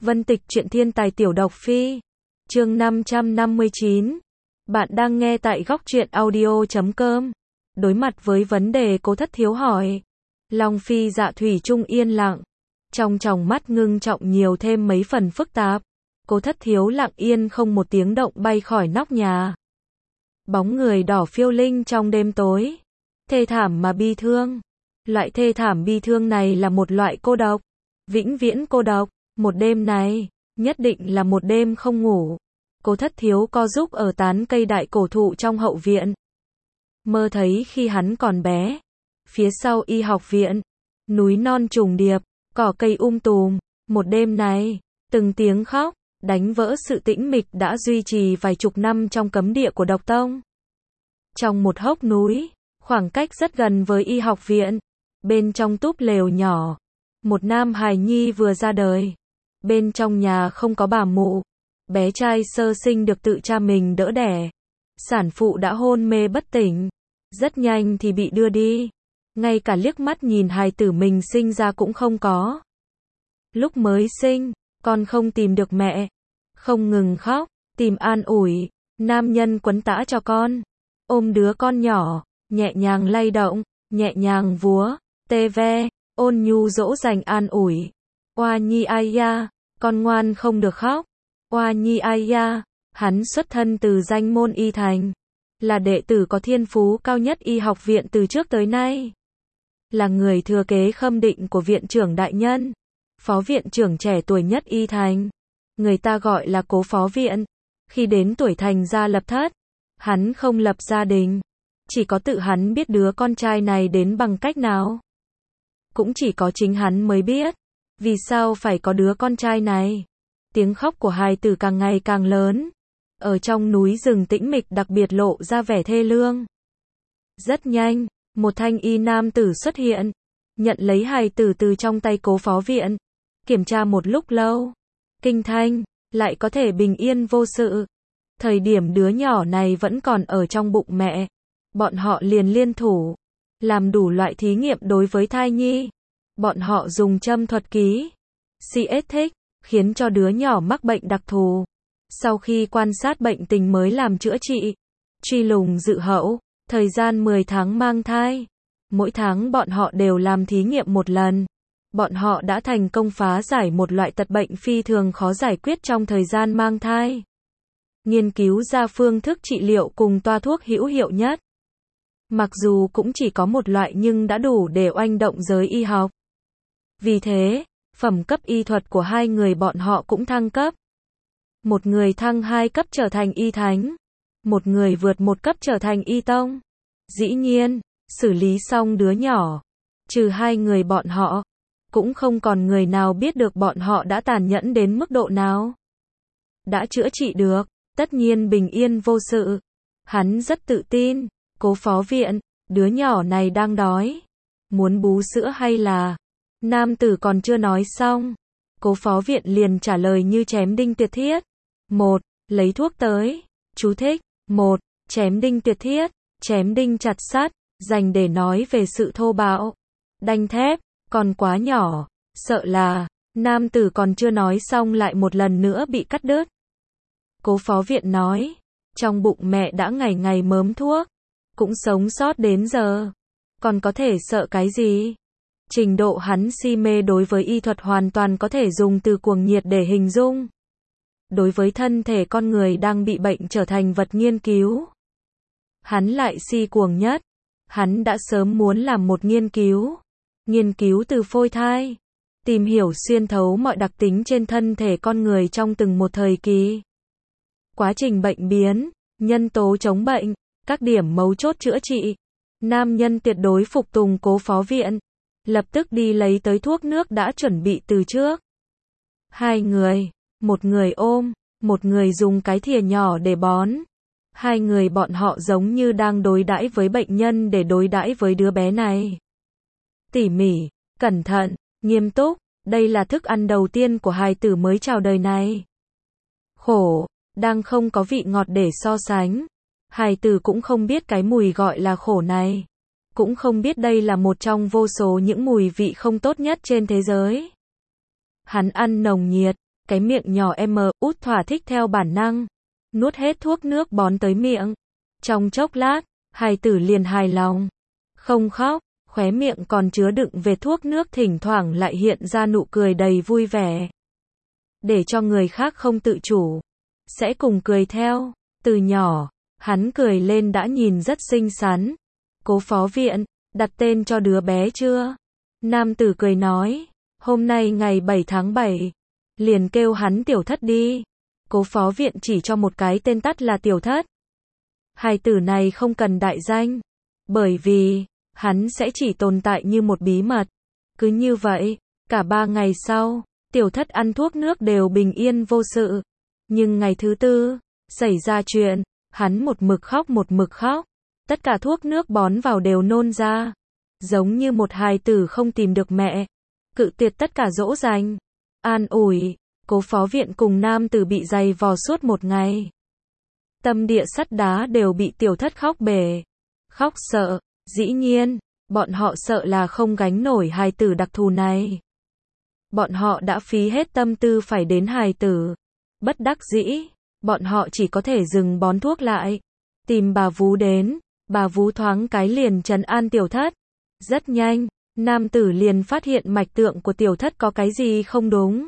Vân Tịch truyện thiên tài tiểu độc phi. Chương 559. Bạn đang nghe tại góc truyện audio.com. Đối mặt với vấn đề Cố Thất Thiếu hỏi, Long Phi Dạ thủy chung yên lặng, trong tròng mắt ngưng trọng nhiều thêm mấy phần phức tạp. Cố Thất Thiếu lặng yên không một tiếng động bay khỏi nóc nhà. Bóng người đỏ phiêu linh trong đêm tối, thê thảm mà bi thương. Loại thê thảm bi thương này là một loại cô độc, vĩnh viễn cô độc. Một đêm này, nhất định là một đêm không ngủ. Cố Thất Thiếu co giúp ở tán cây đại cổ thụ trong hậu viện. Mơ thấy khi hắn còn bé, phía sau y học viện, núi non trùng điệp, cỏ cây tùm. Một đêm này, từng tiếng khóc, đánh vỡ sự tĩnh mịch đã duy trì vài chục năm trong cấm địa của độc tông. Trong một hốc núi, khoảng cách rất gần với y học viện, bên trong túp lều nhỏ, một nam hài nhi vừa ra đời. Bên trong nhà không có bà mụ, bé trai sơ sinh được tự cha mình đỡ đẻ. Sản phụ đã hôn mê bất tỉnh, rất nhanh thì bị đưa đi. Ngay cả liếc mắt nhìn hài tử mình sinh ra cũng không có. Lúc mới sinh, con không tìm được mẹ, không ngừng khóc, tìm an ủi. Nam nhân quấn tã cho con, ôm đứa con nhỏ, nhẹ nhàng lay động, nhẹ nhàng vúa, tê ve, ôn nhu dỗ dành an ủi. Oa nhi ai ya, con ngoan không được khóc. Oa nhi ai ya, hắn xuất thân từ danh môn y thành, là đệ tử có thiên phú cao nhất y học viện từ trước tới nay, là người thừa kế khâm định của viện trưởng đại nhân, phó viện trưởng trẻ tuổi nhất y thành. Người ta gọi là Cố phó viện. Khi đến tuổi thành gia lập thất, hắn không lập gia đình, chỉ có tự hắn biết đứa con trai này đến bằng cách nào. Cũng chỉ có chính hắn mới biết, vì sao phải có đứa con trai này. Tiếng khóc của hài tử càng ngày càng lớn, ở trong núi rừng tĩnh mịch đặc biệt lộ ra vẻ thê lương. Rất nhanh, một thanh y nam tử xuất hiện, nhận lấy hài tử từ trong tay Cố phó viện, kiểm tra một lúc lâu, kinh thanh, lại có thể bình yên vô sự. Thời điểm đứa nhỏ này vẫn còn ở trong bụng mẹ, bọn họ liền liên thủ, làm đủ loại thí nghiệm đối với thai nhi. Bọn họ dùng châm thuật ký, CS khiến cho đứa nhỏ mắc bệnh đặc thù. Sau khi quan sát bệnh tình mới làm chữa trị, truy lùng dự hậu, thời gian 10 tháng mang thai. Mỗi tháng bọn họ đều làm thí nghiệm một lần. Bọn họ đã thành công phá giải một loại tật bệnh phi thường khó giải quyết trong thời gian mang thai. Nghiên cứu ra phương thức trị liệu cùng toa thuốc hữu hiệu nhất. Mặc dù cũng chỉ có một loại nhưng đã đủ để oanh động giới y học. Vì thế, phẩm cấp y thuật của hai người bọn họ cũng thăng cấp. Một người thăng 2 cấp trở thành y thánh, một người vượt 1 cấp trở thành y tông. Dĩ nhiên, xử lý xong đứa nhỏ, trừ hai người bọn họ, cũng không còn người nào biết được bọn họ đã tàn nhẫn đến mức độ nào. Đã chữa trị được, tất nhiên bình yên vô sự. Hắn rất tự tin. Cố phó viện, đứa nhỏ này đang đói, muốn bú sữa hay là... Nam tử còn chưa nói xong, Cố phó viện liền trả lời như chém đinh tuyệt thiết. 1. Lấy thuốc tới. Chú thích. 1. Chém đinh tuyệt thiết, chém đinh chặt sắt, dành để nói về sự thô bạo, đanh thép, còn quá nhỏ, sợ là... Nam tử còn chưa nói xong lại một lần nữa bị cắt đứt. Cố phó viện nói, trong bụng mẹ đã ngày ngày mớm thuốc, cũng sống sót đến giờ, còn có thể sợ cái gì? Trình độ hắn si mê đối với y thuật hoàn toàn có thể dùng từ cuồng nhiệt để hình dung. Đối với thân thể con người đang bị bệnh trở thành vật nghiên cứu, hắn lại si cuồng nhất. Hắn đã sớm muốn làm một nghiên cứu từ phôi thai, tìm hiểu xuyên thấu mọi đặc tính trên thân thể con người trong từng một thời kỳ. Quá trình bệnh biến, nhân tố chống bệnh, các điểm mấu chốt chữa trị. Nam nhân tuyệt đối phục tùng Cố phó viện, lập tức đi lấy tới thuốc nước đã chuẩn bị từ trước. Hai người, một người ôm, một người dùng cái thìa nhỏ để bón. Hai người bọn họ giống như đang đối đãi với bệnh nhân để đối đãi với đứa bé này. Tỉ mỉ, cẩn thận, nghiêm túc, đây là thức ăn đầu tiên của hài tử mới chào đời này. Khổ, đang không có vị ngọt để so sánh. Hài tử cũng không biết cái mùi gọi là khổ này, cũng không biết đây là một trong vô số những mùi vị không tốt nhất trên thế giới. Hắn ăn nồng nhiệt, cái miệng nhỏ út thỏa thích theo bản năng, nuốt hết thuốc nước bón tới miệng. Trong chốc lát, hài tử liền hài lòng, không khóc, khóe miệng còn chứa đựng về thuốc nước thỉnh thoảng lại hiện ra nụ cười đầy vui vẻ. Để cho người khác không tự chủ, sẽ cùng cười theo. Từ nhỏ, hắn cười lên đã nhìn rất xinh xắn. Cố phó viện, đặt tên cho đứa bé chưa? Nam tử cười nói, hôm nay ngày 7 tháng 7, liền kêu hắn Tiểu Thất đi. Cố phó viện chỉ cho một cái tên tắt là Tiểu Thất. Hài tử này không cần đại danh, bởi vì hắn sẽ chỉ tồn tại như một bí mật. Cứ như vậy, cả 3 ngày sau, Tiểu Thất ăn thuốc nước đều bình yên vô sự. Nhưng ngày thứ tư, xảy ra chuyện, hắn một mực khóc. Tất cả thuốc nước bón vào đều nôn ra. Giống như một hài tử không tìm được mẹ. Cự tuyệt tất cả dỗ dành. An ủi, cố phó viện cùng nam tử bị giày vò suốt một ngày. Tâm địa sắt đá đều bị Tiểu Thất khóc bể. Khóc sợ, dĩ nhiên, bọn họ sợ là không gánh nổi hài tử đặc thù này. Bọn họ đã phí hết tâm tư phải đến hài tử. Bất đắc dĩ, bọn họ chỉ có thể dừng bón thuốc lại. Tìm bà vú đến, bà vú thoáng cái liền trấn an Tiểu Thất. Rất nhanh, nam tử liền phát hiện mạch tượng của Tiểu Thất có cái gì không đúng.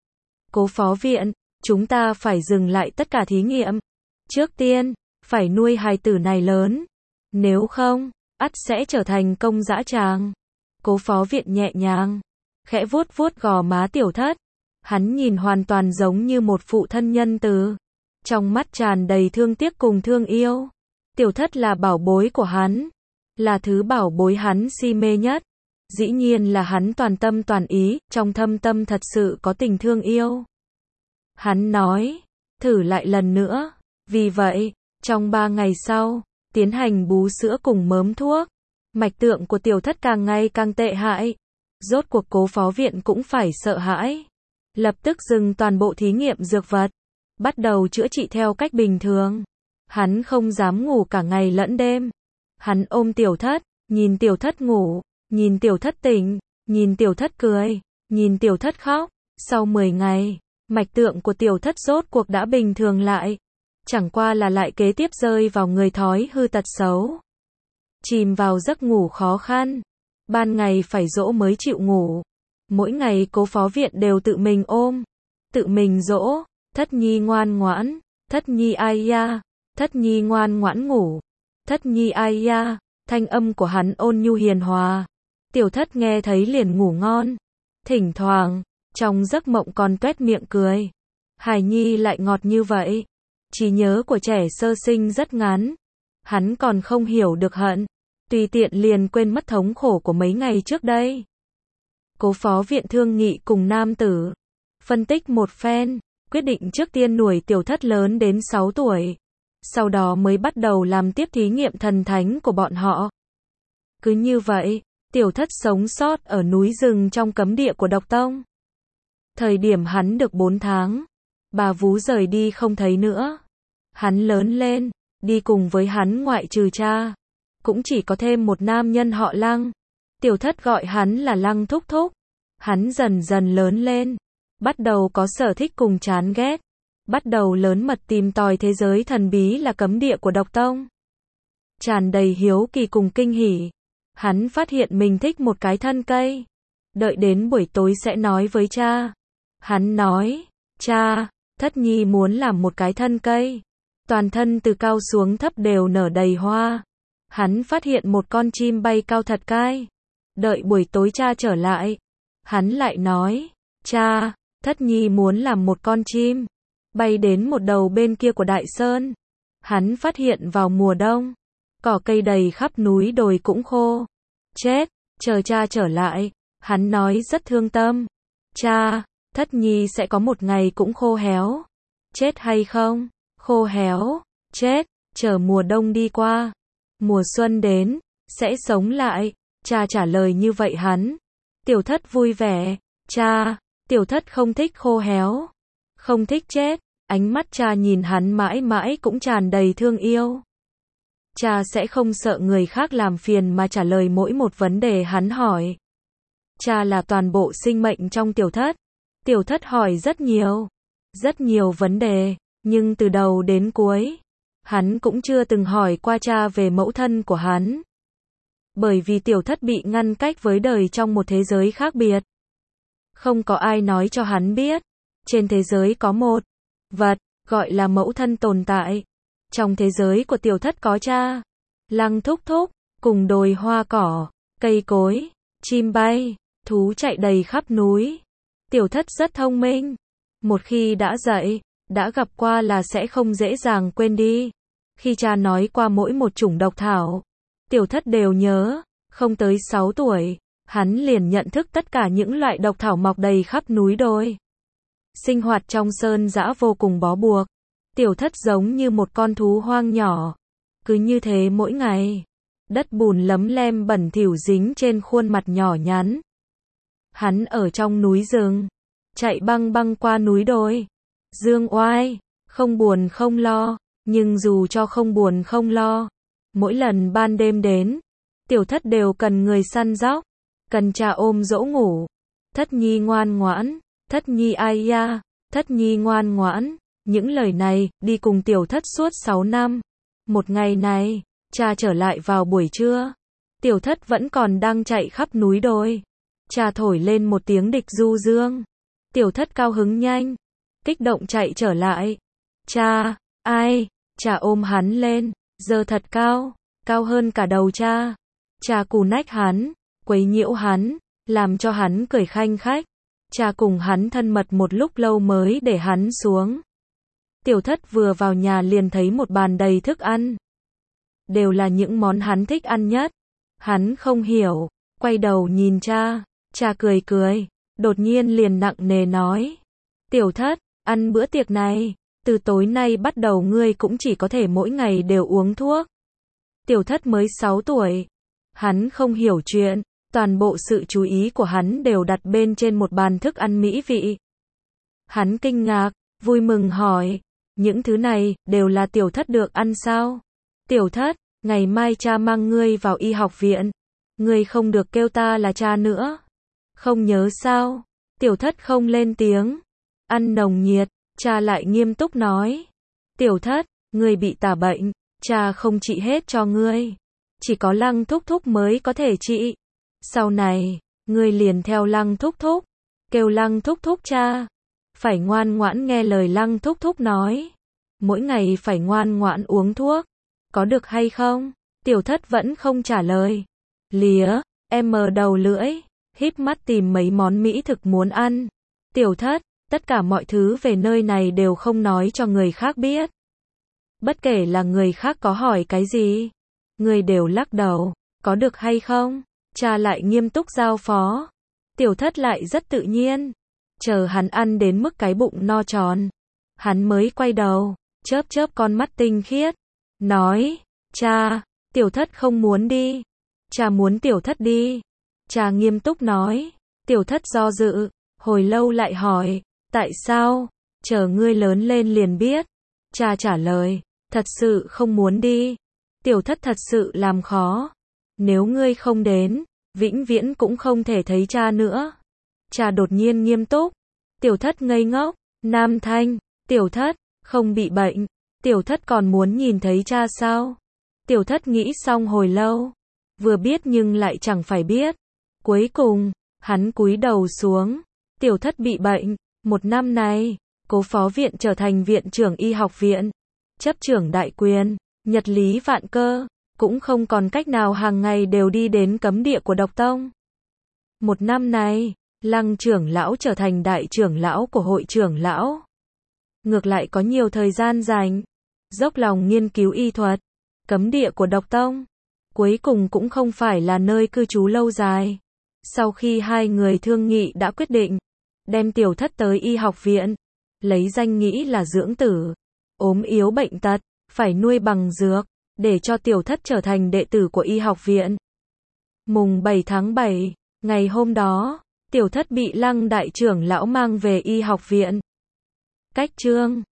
Cố phó viện, chúng ta phải dừng lại tất cả thí nghiệm. Trước tiên, phải nuôi hài tử này lớn. Nếu không, ắt sẽ trở thành công dã tràng. Cố phó viện nhẹ nhàng, khẽ vuốt vuốt gò má Tiểu Thất. Hắn nhìn hoàn toàn giống như một phụ thân nhân từ. Trong mắt tràn đầy thương tiếc cùng thương yêu. Tiểu Thất là bảo bối của hắn. Là thứ bảo bối hắn si mê nhất. Dĩ nhiên là hắn toàn tâm toàn ý, trong thâm tâm thật sự có tình thương yêu. Hắn nói, thử lại lần nữa. Vì vậy, trong 3 ngày sau, tiến hành bú sữa cùng mớm thuốc. Mạch tượng của Tiểu Thất càng ngày càng tệ hại. Rốt cuộc cố phó viện cũng phải sợ hãi. Lập tức dừng toàn bộ thí nghiệm dược vật. Bắt đầu chữa trị theo cách bình thường. Hắn không dám ngủ cả ngày lẫn đêm. Hắn ôm Tiểu Thất, nhìn Tiểu Thất ngủ, nhìn Tiểu Thất tỉnh, nhìn Tiểu Thất cười, nhìn Tiểu Thất khóc. Sau 10 ngày, mạch tượng của Tiểu Thất rốt cuộc đã bình thường lại. Chẳng qua là lại kế tiếp rơi vào người thói hư tật xấu. Chìm vào giấc ngủ khó khăn. Ban ngày phải dỗ mới chịu ngủ. Mỗi ngày cố phó viện đều tự mình ôm, tự mình dỗ. Thất nhi ngoan ngoãn, Thất nhi ai ya, Thất nhi ngoan ngoãn ngủ, Thất nhi ai ya. Thanh âm của hắn ôn nhu hiền hòa. Tiểu Thất nghe thấy liền ngủ ngon. Thỉnh thoảng, trong giấc mộng còn tuét miệng cười. Hài nhi lại ngọt như vậy. Trí nhớ của trẻ sơ sinh rất ngắn. Hắn còn không hiểu được hận. Tùy tiện liền quên mất thống khổ của mấy ngày trước đây. Cố phó viện thương nghị cùng nam tử. Phân tích một phen, quyết định trước tiên nuôi Tiểu Thất lớn đến 6 tuổi. Sau đó mới bắt đầu làm tiếp thí nghiệm thần thánh của bọn họ. Cứ như vậy, Tiểu Thất sống sót ở núi rừng trong cấm địa của độc tông. Thời điểm hắn được 4 tháng, bà vú rời đi không thấy nữa. Hắn lớn lên, đi cùng với hắn ngoại trừ cha. Cũng chỉ có thêm một nam nhân họ Lăng. Tiểu Thất gọi hắn là Lăng thúc thúc. Hắn dần dần lớn lên. Bắt đầu có sở thích cùng chán ghét. Bắt đầu lớn mật tìm tòi thế giới thần bí là cấm địa của độc tông. Tràn đầy hiếu kỳ cùng kinh hỉ. Hắn phát hiện mình thích một cái thân cây. Đợi đến buổi tối sẽ nói với cha. Hắn nói, cha, Thất nhi muốn làm một cái thân cây. Toàn thân từ cao xuống thấp đều nở đầy hoa. Hắn phát hiện một con chim bay cao thật cai. Đợi buổi tối cha trở lại. Hắn lại nói, cha, Thất nhi muốn làm một con chim. Bay đến một đầu bên kia của đại sơn. Hắn phát hiện vào mùa đông. Cỏ cây đầy khắp núi đồi cũng khô. Chết, chờ cha trở lại. Hắn nói rất thương tâm. Cha, Thất nhi sẽ có một ngày cũng khô héo. Chết hay không? Khô héo, chết, chờ mùa đông đi qua. Mùa xuân đến, sẽ sống lại. Cha trả lời như vậy hắn. Tiểu Thất vui vẻ. Cha, Tiểu Thất không thích khô héo. Không thích chết. Ánh mắt cha nhìn hắn mãi mãi cũng tràn đầy thương yêu. Cha sẽ không sợ người khác làm phiền mà trả lời mỗi một vấn đề hắn hỏi. Cha là toàn bộ sinh mệnh trong Tiểu Thất. Tiểu thất hỏi rất nhiều vấn đề, nhưng từ đầu đến cuối, hắn cũng chưa từng hỏi qua cha về mẫu thân của hắn. Bởi vì tiểu thất bị ngăn cách với đời trong một thế giới khác biệt. Không có ai nói cho hắn biết, trên thế giới có một vật, gọi là mẫu thân tồn tại. Trong thế giới của tiểu thất có cha, Lăng Thúc Thúc, cùng đồi hoa cỏ, cây cối, chim bay, thú chạy đầy khắp núi. Tiểu thất rất thông minh. Một khi đã dạy, đã gặp qua là sẽ không dễ dàng quên đi. Khi cha nói qua mỗi một chủng độc thảo, tiểu thất đều nhớ. Không tới 6 tuổi, hắn liền nhận thức tất cả những loại độc thảo mọc đầy khắp núi đồi. Sinh hoạt trong sơn dã vô cùng bó buộc. Tiểu thất giống như một con thú hoang nhỏ. Cứ như thế mỗi ngày. Đất bùn lấm lem bẩn thỉu dính trên khuôn mặt nhỏ nhắn. Hắn ở trong núi rừng, chạy băng băng qua núi đồi. Dương oai, không buồn không lo. Nhưng dù cho không buồn không lo, mỗi lần ban đêm đến, tiểu thất đều cần người săn sóc, cần cha ôm dỗ ngủ. Thất nhi ngoan ngoãn, thất nhi ai ya, thất nhi ngoan ngoãn. Những lời này đi cùng tiểu thất suốt 6 năm. Một ngày này, cha trở lại vào buổi trưa. Tiểu thất vẫn còn đang chạy khắp núi đồi. Cha thổi lên một tiếng địch du dương. Tiểu thất cao hứng nhanh, kích động chạy trở lại. Cha, ai? Cha ôm hắn lên, giơ thật cao, cao hơn cả đầu cha. Cha cù nách hắn, quấy nhiễu hắn, làm cho hắn cười khanh khách. Cha cùng hắn thân mật một lúc lâu mới để hắn xuống. Tiểu thất vừa vào nhà liền thấy một bàn đầy thức ăn. Đều là những món hắn thích ăn nhất. Hắn không hiểu, quay đầu nhìn cha. Cha cười cười, đột nhiên liền nặng nề nói. Tiểu thất, ăn bữa tiệc này, từ tối nay bắt đầu ngươi cũng chỉ có thể mỗi ngày đều uống thuốc. Tiểu thất mới 6 tuổi. Hắn không hiểu chuyện, toàn bộ sự chú ý của hắn đều đặt bên trên một bàn thức ăn mỹ vị. Hắn kinh ngạc, vui mừng hỏi, những thứ này đều là tiểu thất được ăn sao? Tiểu thất, ngày mai cha mang ngươi vào y học viện. Ngươi không được kêu ta là cha nữa. Không nhớ sao? Tiểu thất không lên tiếng. Ăn nồng nhiệt, cha lại nghiêm túc nói. Tiểu thất, ngươi bị tả bệnh, cha không trị hết cho ngươi. Chỉ có Lăng Thúc Thúc mới có thể trị. Sau này, ngươi liền theo Lăng Thúc Thúc. Kêu Lăng Thúc Thúc cha. Phải ngoan ngoãn nghe lời Lăng Thúc Thúc nói. Mỗi ngày phải ngoan ngoãn uống thuốc. Có được hay không? Tiểu thất vẫn không trả lời. Lía, em mờ đầu lưỡi, híp mắt tìm mấy món mỹ thực muốn ăn. Tiểu thất, tất cả mọi thứ về nơi này đều không nói cho người khác biết. Bất kể là người khác có hỏi cái gì, người đều lắc đầu. Có được hay không? Cha lại nghiêm túc giao phó. Tiểu thất lại rất tự nhiên. Chờ hắn ăn đến mức cái bụng no tròn, hắn mới quay đầu, chớp chớp con mắt tinh khiết. Nói, cha, tiểu thất không muốn đi. Cha muốn tiểu thất đi. Cha nghiêm túc nói. Tiểu thất do dự, hồi lâu lại hỏi, tại sao? Chờ ngươi lớn lên liền biết. Cha trả lời, thật sự không muốn đi. Tiểu thất thật sự làm khó. Nếu ngươi không đến, vĩnh viễn cũng không thể thấy cha nữa. Cha đột nhiên nghiêm túc. Tiểu thất ngây ngốc. Nam thanh, tiểu thất, không bị bệnh. Tiểu thất còn muốn nhìn thấy cha sao? Tiểu thất nghĩ xong hồi lâu. Vừa biết nhưng lại chẳng phải biết. Cuối cùng, hắn cúi đầu xuống. Tiểu thất bị bệnh. Một năm này, cố phó viện trở thành viện trưởng y học viện. Chấp trưởng đại quyền, nhật lý vạn cơ. Cũng không còn cách nào hàng ngày đều đi đến cấm địa của độc tông. Một năm này, Lăng trưởng lão trở thành đại trưởng lão của hội trưởng lão. Ngược lại có nhiều thời gian dành, dốc lòng nghiên cứu y thuật. Cấm địa của độc tông, cuối cùng cũng không phải là nơi cư trú lâu dài. Sau khi hai người thương nghị đã quyết định, đem tiểu thất tới y học viện, lấy danh nghĩ là dưỡng tử. Ốm yếu bệnh tật, phải nuôi bằng dược, để cho tiểu thất trở thành đệ tử của y học viện. Mùng 7 tháng 7, ngày hôm đó, tiểu thất bị Lăng đại trưởng lão mang về y học viện. Cách chương